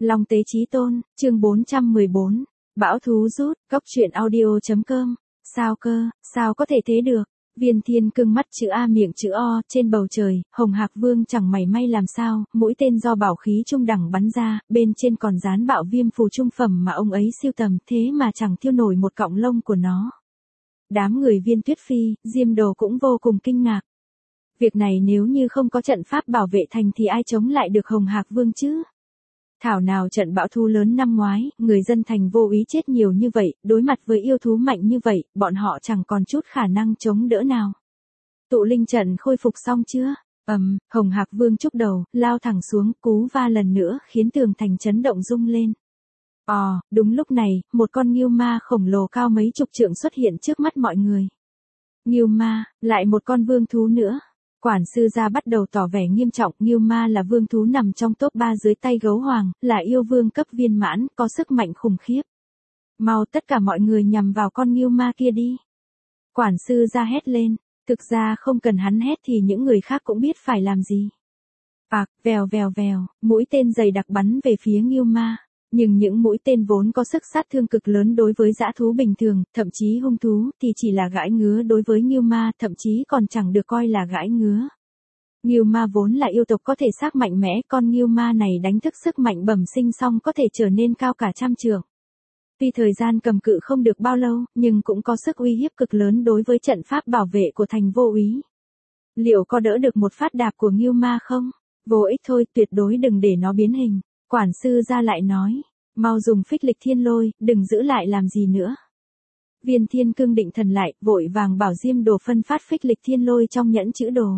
Long Tế Chí Tôn, chương 414. Bão thú rút, cóc truyện audio.com. Sao cơ, sao có thể thế được? Viên Thiên Cương mắt chữ A miệng chữ O, trên bầu trời, Hồng Hạc Vương chẳng mảy may làm sao, mũi tên do bảo khí trung đẳng bắn ra, bên trên còn dán bạo viêm phù trung phẩm mà ông ấy siêu tầm, thế mà chẳng thiêu nổi một cọng lông của nó. Đám người Viên Tuyết Phi, Diêm Đồ cũng vô cùng kinh ngạc. Việc này nếu như không có trận pháp bảo vệ thành thì ai chống lại được Hồng Hạc Vương chứ? Thảo nào trận bão thú lớn năm ngoái, người dân thành vô ý chết nhiều như vậy, đối mặt với yêu thú mạnh như vậy, bọn họ chẳng còn chút khả năng chống đỡ nào. Tụ linh trận khôi phục xong chưa? Hồng Hạc Vương chúc đầu, lao thẳng xuống, cú va lần nữa, khiến tường thành chấn động rung lên. Đúng lúc này, một con ngưu ma khổng lồ cao mấy chục trượng xuất hiện trước mắt mọi người. Ngưu ma, lại một con vương thú nữa. Quản sư gia bắt đầu tỏ vẻ nghiêm trọng, ngưu ma là vương thú nằm trong top 3 dưới tay gấu hoàng, là yêu vương cấp viên mãn, có sức mạnh khủng khiếp. Mau tất cả mọi người nhằm vào con ngưu ma kia đi. Quản sư gia hét lên, thực ra không cần hắn hét thì những người khác cũng biết phải làm gì. Vèo vèo vèo, mũi tên dày đặc bắn về phía ngưu ma. Nhưng những mũi tên vốn có sức sát thương cực lớn đối với dã thú bình thường, thậm chí hung thú, thì chỉ là gãi ngứa đối với ngưu ma, thậm chí còn chẳng được coi là gãi ngứa. Ngưu ma vốn là yêu tộc có thể xác mạnh mẽ, con ngưu ma này đánh thức sức mạnh bẩm sinh xong có thể trở nên cao cả trăm trượng. Tuy thời gian cầm cự không được bao lâu, nhưng cũng có sức uy hiếp cực lớn đối với trận pháp bảo vệ của thành vô úy. Liệu có đỡ được một phát đạp của ngưu ma không? Vô ích thôi, tuyệt đối đừng để nó biến hình. Quản sư gia lại nói, mau dùng phích lịch thiên lôi, đừng giữ lại làm gì nữa. Viên Thiên Cương định thần lại, vội vàng bảo Diêm Đồ phân phát phích lịch thiên lôi trong nhẫn chữ đồ.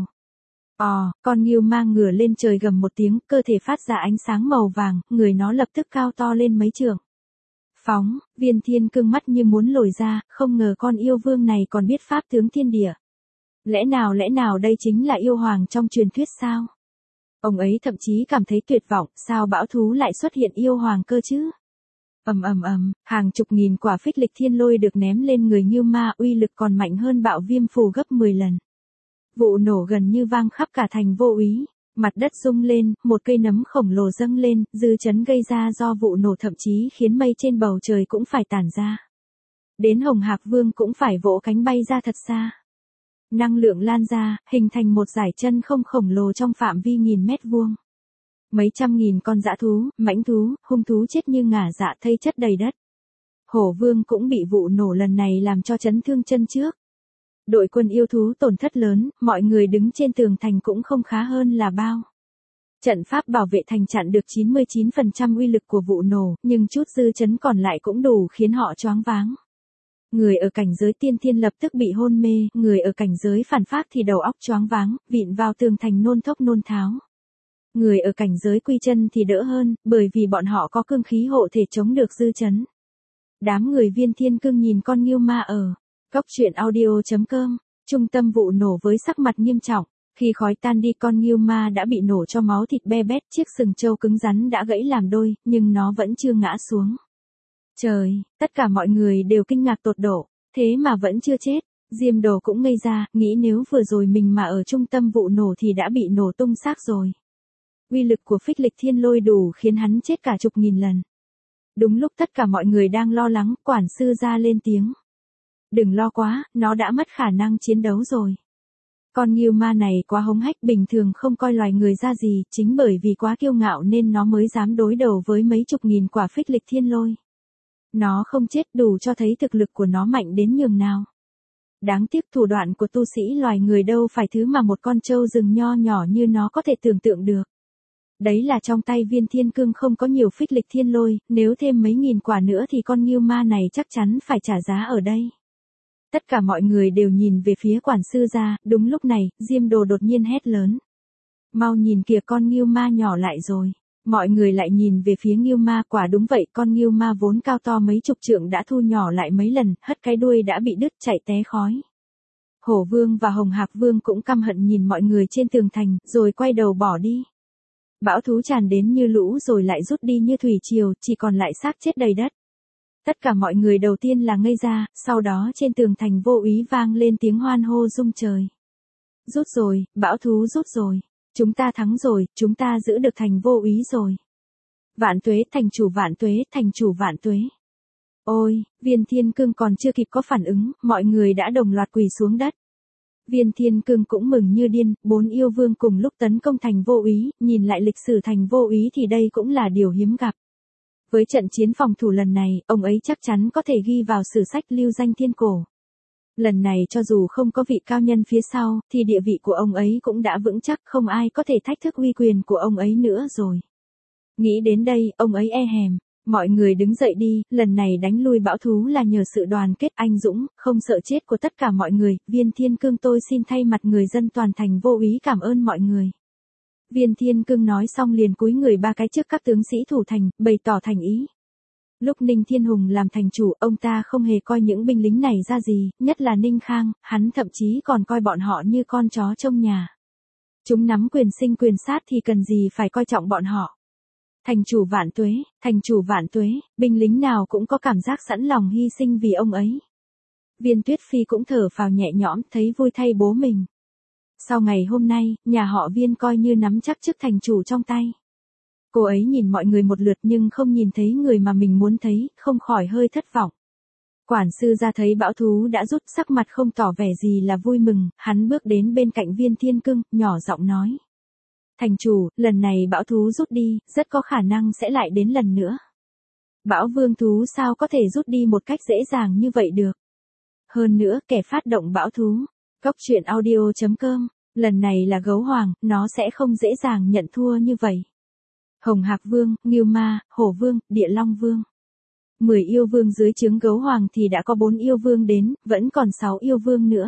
Con ngưu ma ngửa lên trời gầm một tiếng, cơ thể phát ra ánh sáng màu vàng, người nó lập tức cao to lên mấy trượng. Phóng, Viên Thiên Cương mắt như muốn lồi ra, không ngờ con yêu vương này còn biết pháp tướng thiên địa. Lẽ nào đây chính là yêu hoàng trong truyền thuyết sao? Ông ấy thậm chí cảm thấy tuyệt vọng, sao bão thú lại xuất hiện yêu hoàng cơ chứ? Hàng chục nghìn quả phích lịch thiên lôi được ném lên người ngưu ma, uy lực còn mạnh hơn bạo viêm phù gấp 10 lần. Vụ nổ gần như vang khắp cả thành vô úy, mặt đất rung lên, một cây nấm khổng lồ dâng lên, dư chấn gây ra do vụ nổ thậm chí khiến mây trên bầu trời cũng phải tản ra. Đến Hồng Hạc Vương cũng phải vỗ cánh bay ra thật xa. Năng lượng lan ra, hình thành một dải chân không khổng lồ trong phạm vi nghìn mét vuông. Mấy trăm nghìn con dã thú, mãnh thú, hung thú chết như ngả dạ thây chất đầy đất. Hổ Vương cũng bị vụ nổ lần này làm cho chấn thương chân trước. Đội quân yêu thú tổn thất lớn, mọi người đứng trên tường thành cũng không khá hơn là bao. Trận pháp bảo vệ thành chặn được 99% uy lực của vụ nổ, nhưng chút dư chấn còn lại cũng đủ khiến họ choáng váng. Người ở cảnh giới tiên thiên lập tức bị hôn mê, người ở cảnh giới phản phác thì đầu óc choáng váng, vịn vào tường thành nôn thốc nôn tháo. Người ở cảnh giới quy chân thì đỡ hơn, bởi vì bọn họ có cương khí hộ thể chống được dư chấn. Đám người Viên Thiên Cương nhìn con ngưu ma ở cóc truyện audio.com, trung tâm vụ nổ với sắc mặt nghiêm trọng. Khi khói tan đi con ngưu ma đã bị nổ cho máu thịt be bét, chiếc sừng trâu cứng rắn đã gãy làm đôi, nhưng nó vẫn chưa ngã xuống. Trời, tất cả mọi người đều kinh ngạc tột độ, thế mà vẫn chưa chết. Diêm Đồ cũng ngây ra, nghĩ nếu vừa rồi mình mà ở trung tâm vụ nổ thì đã bị nổ tung xác rồi. Uy lực của phích lịch thiên lôi đủ khiến hắn chết cả chục nghìn lần. Đúng lúc tất cả mọi người đang lo lắng, quản sư gia lên tiếng. Đừng lo quá, nó đã mất khả năng chiến đấu rồi. Con ngưu ma này quá hống hách, bình thường không coi loài người ra gì, chính bởi vì quá kiêu ngạo nên nó mới dám đối đầu với mấy chục nghìn quả phích lịch thiên lôi. Nó không chết đủ cho thấy thực lực của nó mạnh đến nhường nào. Đáng tiếc thủ đoạn của tu sĩ loài người đâu phải thứ mà một con trâu rừng nho nhỏ như nó có thể tưởng tượng được. Đấy là trong tay Viên Thiên Cương không có nhiều phích lịch thiên lôi, nếu thêm mấy nghìn quả nữa thì con ngưu ma này chắc chắn phải trả giá ở đây. Tất cả mọi người đều nhìn về phía quản sư gia, đúng lúc này, Diêm Đồ đột nhiên hét lớn. Mau nhìn kìa, con ngưu ma nhỏ lại rồi. Mọi người lại nhìn về phía ngưu ma, quả đúng vậy, con ngưu ma vốn cao to mấy chục trượng đã thu nhỏ lại mấy lần, hất cái đuôi đã bị đứt chạy té khói. Hổ Vương và Hồng Hạc Vương cũng căm hận nhìn mọi người trên tường thành, rồi quay đầu bỏ đi. Bão thú tràn đến như lũ rồi lại rút đi như thủy triều, chỉ còn lại xác chết đầy đất. Tất cả mọi người đầu tiên là ngây ra, sau đó trên tường thành vô úy vang lên tiếng hoan hô rung trời. Rút rồi, bão thú rút rồi. Chúng ta thắng rồi, chúng ta giữ được thành vô úy rồi. Vạn tuế, thành chủ vạn tuế, thành chủ vạn tuế. Ôi, Viên Thiên Cương còn chưa kịp có phản ứng, mọi người đã đồng loạt quỳ xuống đất. Viên Thiên Cương cũng mừng như điên, 4 yêu vương cùng lúc tấn công thành Vô Úy, nhìn lại lịch sử thành Vô Úy thì đây cũng là điều hiếm gặp. Với trận chiến phòng thủ lần này, ông ấy chắc chắn có thể ghi vào sử sách lưu danh thiên cổ. Lần này cho dù không có vị cao nhân phía sau, thì địa vị của ông ấy cũng đã vững chắc, không ai có thể thách thức uy quyền của ông ấy nữa rồi. Nghĩ đến đây, ông ấy e hèm. Mọi người đứng dậy đi, lần này đánh lui bão thú là nhờ sự đoàn kết anh dũng, không sợ chết của tất cả mọi người. Viên Thiên Cương tôi xin thay mặt người dân toàn thành Vô Úy cảm ơn mọi người. Viên Thiên Cương nói xong liền cúi người 3 cái trước các tướng sĩ thủ thành, bày tỏ thành ý. Lúc Ninh Thiên Hùng làm thành chủ, ông ta không hề coi những binh lính này ra gì, nhất là Ninh Khang, hắn thậm chí còn coi bọn họ như con chó trong nhà. Chúng nắm quyền sinh quyền sát thì cần gì phải coi trọng bọn họ. Thành chủ vạn tuế, thành chủ vạn tuế, binh lính nào cũng có cảm giác sẵn lòng hy sinh vì ông ấy. Viên Tuyết Phi cũng thở phào nhẹ nhõm, thấy vui thay bố mình. Sau ngày hôm nay, nhà họ Viên coi như nắm chắc chức thành chủ trong tay. Cô ấy nhìn mọi người một lượt nhưng không nhìn thấy người mà mình muốn thấy, không khỏi hơi thất vọng. Quản sư ra thấy bão thú đã rút, sắc mặt không tỏ vẻ gì là vui mừng, hắn bước đến bên cạnh Viên Thiên Cương, nhỏ giọng nói. Thành chủ, lần này bão thú rút đi, rất có khả năng sẽ lại đến lần nữa. Bão vương thú sao có thể rút đi một cách dễ dàng như vậy được. Hơn nữa, kẻ phát động bão thú, Cốc Truyện Audio.com, lần này là Gấu Hoàng, nó sẽ không dễ dàng nhận thua như vậy. Hồng Hạc Vương, Ngưu Ma, Hổ Vương, Địa Long Vương. 10 yêu vương dưới trướng Gấu Hoàng thì đã có 4 yêu vương đến, vẫn còn 6 yêu vương nữa.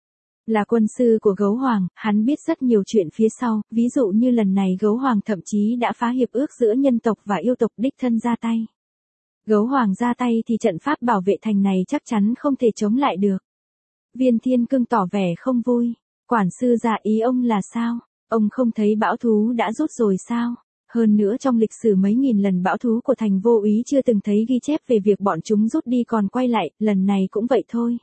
Là quân sư của Gấu Hoàng, hắn biết rất nhiều chuyện phía sau, ví dụ như lần này Gấu Hoàng thậm chí đã phá hiệp ước giữa nhân tộc và yêu tộc đích thân ra tay. Gấu Hoàng ra tay thì trận pháp bảo vệ thành này chắc chắn không thể chống lại được. Viên Thiên Cương tỏ vẻ không vui. Quản sư ra ý ông là sao? Ông không thấy bão thú đã rút rồi sao? Hơn nữa trong lịch sử mấy nghìn lần bão thú của thành Vô Úy chưa từng thấy ghi chép về việc bọn chúng rút đi còn quay lại, lần này cũng vậy thôi.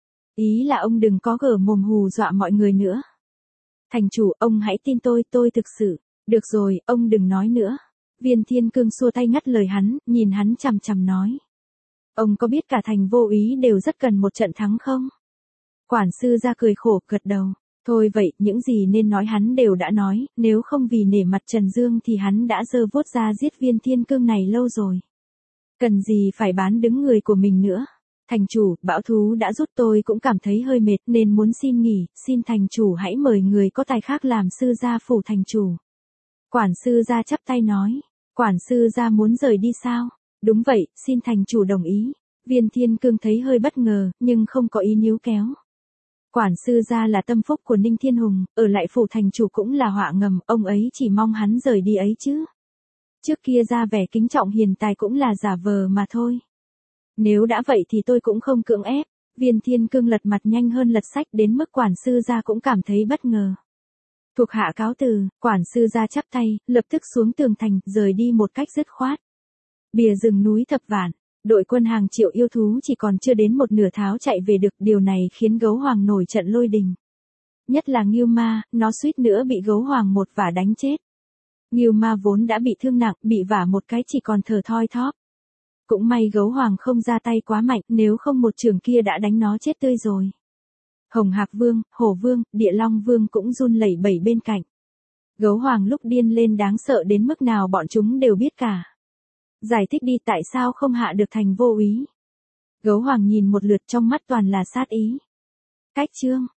Ý là ông đừng có gở mồm hù dọa mọi người nữa. Thành chủ, ông hãy tin tôi thực sự. Được rồi, ông đừng nói nữa. Viên Thiên Cương xua tay ngắt lời hắn, nhìn hắn chằm chằm nói. Ông có biết cả thành Vô Úy đều rất cần một trận thắng không? Quản sư ra cười khổ, gật đầu. Thôi vậy, những gì nên nói hắn đều đã nói, nếu không vì nể mặt Trần Dương thì hắn đã giơ vuốt ra giết Viên Thiên Cương này lâu rồi. Cần gì phải bán đứng người của mình nữa. Thành chủ, bão thú đã rút, tôi cũng cảm thấy hơi mệt nên muốn xin nghỉ, xin thành chủ hãy mời người có tài khác làm sư gia phủ thành chủ. Quản sư gia chắp tay nói, quản sư gia muốn rời đi sao? Đúng vậy, xin thành chủ đồng ý. Viên Thiên Cương thấy hơi bất ngờ, nhưng không có ý níu kéo. Quản sư gia là tâm phúc của Ninh Thiên Hùng, ở lại phủ thành chủ cũng là họa ngầm, ông ấy chỉ mong hắn rời đi ấy chứ. Trước kia ra vẻ kính trọng hiền tài cũng là giả vờ mà thôi. Nếu đã vậy thì tôi cũng không cưỡng ép. Viên Thiên Cương lật mặt nhanh hơn lật sách đến mức quản sư gia cũng cảm thấy bất ngờ. Thuộc hạ cáo từ, quản sư gia chắp tay, lập tức xuống tường thành, rời đi một cách dứt khoát. Bìa rừng núi thập vạn, đội quân hàng triệu yêu thú chỉ còn chưa đến một nửa tháo chạy về được, điều này khiến Gấu Hoàng nổi trận lôi đình. Nhất là Ngưu Ma, nó suýt nữa bị Gấu Hoàng một vả đánh chết. Ngưu Ma vốn đã bị thương nặng, bị vả một cái chỉ còn thở thoi thóp. Cũng may Gấu Hoàng không ra tay quá mạnh, nếu không một trường kia đã đánh nó chết tươi rồi. Hồng Hạc Vương, Hổ Vương, Địa Long Vương cũng run lẩy bẩy bên cạnh. Gấu Hoàng lúc điên lên đáng sợ đến mức nào bọn chúng đều biết cả. Giải thích đi tại sao không hạ được thành Vô Úy. Gấu Hoàng nhìn một lượt trong mắt toàn là sát ý. Cách chương.